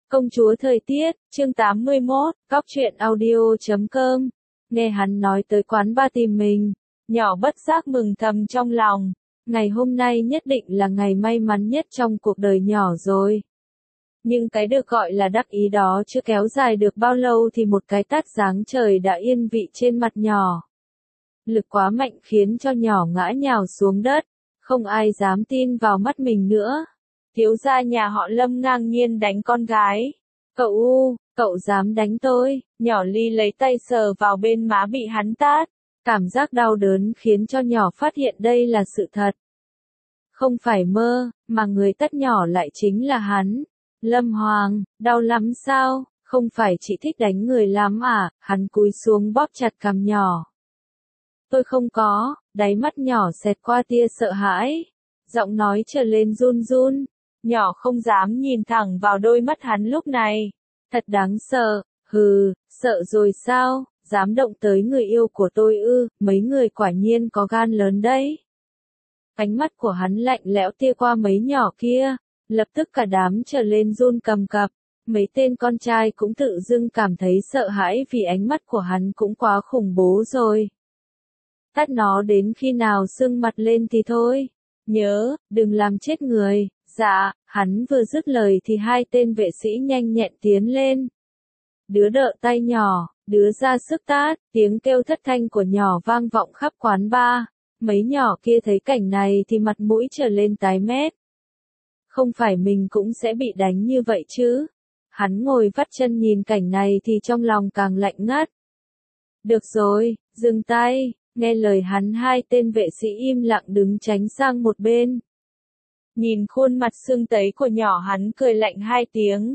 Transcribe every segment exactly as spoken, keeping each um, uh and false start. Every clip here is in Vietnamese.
Công chúa thời tiết, chương tám mươi mốt, góc truyện audio chấm com. Nghe hắn nói tới quán ba tìm mình, nhỏ bất giác mừng thầm trong lòng. Ngày hôm nay nhất định là ngày may mắn nhất trong cuộc đời nhỏ rồi. Nhưng cái được gọi là đắc ý đó chưa kéo dài được bao lâu thì một cái tát giáng trời đã yên vị trên mặt nhỏ. Lực quá mạnh khiến cho nhỏ ngã nhào xuống đất, không ai dám tin vào mắt mình nữa. Thiếu gia nhà họ Lâm ngang nhiên đánh con gái. Cậu u, cậu dám đánh tôi, nhỏ Ly lấy tay sờ vào bên má bị hắn tát. Cảm giác đau đớn khiến cho nhỏ phát hiện đây là sự thật. Không phải mơ, mà người tát nhỏ lại chính là hắn. Lâm Hoàng, đau lắm sao, không phải chị thích đánh người lắm à, hắn cúi xuống bóp chặt cằm nhỏ. Tôi không có, đáy mắt nhỏ xẹt qua tia sợ hãi. Giọng nói trở lên run run. Nhỏ không dám nhìn thẳng vào đôi mắt hắn lúc này. Thật đáng sợ, hừ, sợ rồi sao, dám động tới người yêu của tôi ư, mấy người quả nhiên có gan lớn đấy. Ánh mắt của hắn lạnh lẽo tia qua mấy nhỏ kia, lập tức cả đám trở lên run cầm cập. Mấy tên con trai cũng tự dưng cảm thấy sợ hãi vì ánh mắt của hắn cũng quá khủng bố rồi. Tát nó đến khi nào sưng mặt lên thì thôi. Nhớ, đừng làm chết người. Dạ, hắn vừa dứt lời thì hai tên vệ sĩ nhanh nhẹn tiến lên. Đứa đỡ tay nhỏ, đứa ra sức tát, tiếng kêu thất thanh của nhỏ vang vọng khắp quán bar. Mấy nhỏ kia thấy cảnh này thì mặt mũi trở lên tái mét. Không phải mình cũng sẽ bị đánh như vậy chứ. Hắn ngồi vắt chân nhìn cảnh này thì trong lòng càng lạnh ngắt. Được rồi, dừng tay, nghe lời hắn hai tên vệ sĩ im lặng đứng tránh sang một bên. Nhìn khuôn mặt sưng tấy của nhỏ hắn cười lạnh hai tiếng.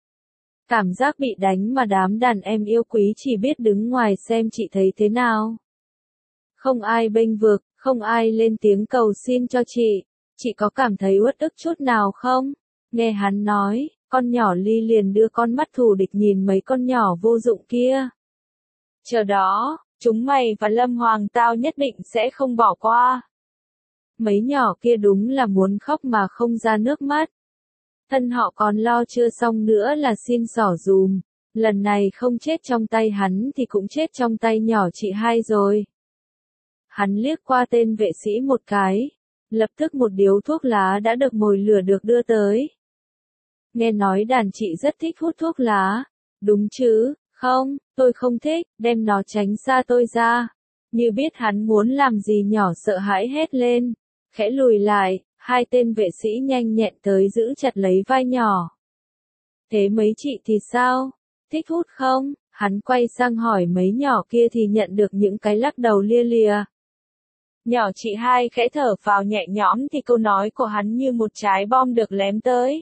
Cảm giác bị đánh mà đám đàn em yêu quý chỉ biết đứng ngoài xem chị thấy thế nào. Không ai bênh vực, không ai lên tiếng cầu xin cho chị. Chị có cảm thấy uất ức chút nào không? Nghe hắn nói, con nhỏ Ly liền đưa con mắt thù địch nhìn mấy con nhỏ vô dụng kia. Chờ đó, chúng mày và Lâm Hoàng tao nhất định sẽ không bỏ qua. Mấy nhỏ kia đúng là muốn khóc mà không ra nước mắt. Thân họ còn lo chưa xong nữa là xin xỏ dùm. Lần này không chết trong tay hắn thì cũng chết trong tay nhỏ chị hai rồi. Hắn liếc qua tên vệ sĩ một cái. Lập tức một điếu thuốc lá đã được mồi lửa được đưa tới. Nghe nói đàn chị rất thích hút thuốc lá. Đúng chứ, không, tôi không thích, đem nó tránh xa tôi ra. Như biết hắn muốn làm gì nhỏ sợ hãi hét lên. Khẽ lùi lại, hai tên vệ sĩ nhanh nhẹn tới giữ chặt lấy vai nhỏ. Thế mấy chị thì sao? Thích hút không? Hắn quay sang hỏi mấy nhỏ kia thì nhận được những cái lắc đầu lia lìa. Nhỏ chị hai khẽ thở vào nhẹ nhõm thì câu nói của hắn như một trái bom được lém tới.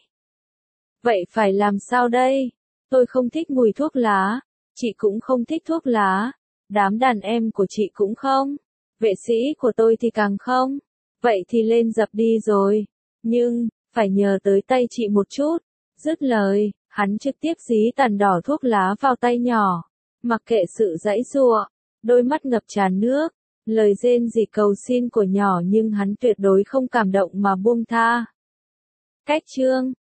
Vậy phải làm sao đây? Tôi không thích mùi thuốc lá. Chị cũng không thích thuốc lá. Đám đàn em của chị cũng không. Vệ sĩ của tôi thì càng không. Vậy thì lên dập đi rồi. Nhưng, phải nhờ tới tay chị một chút. Dứt lời, hắn trực tiếp dí tàn đỏ thuốc lá vào tay nhỏ. Mặc kệ sự giãy giụa, đôi mắt ngập tràn nước. Lời rên rỉ cầu xin của nhỏ nhưng hắn tuyệt đối không cảm động mà buông tha. Cách chương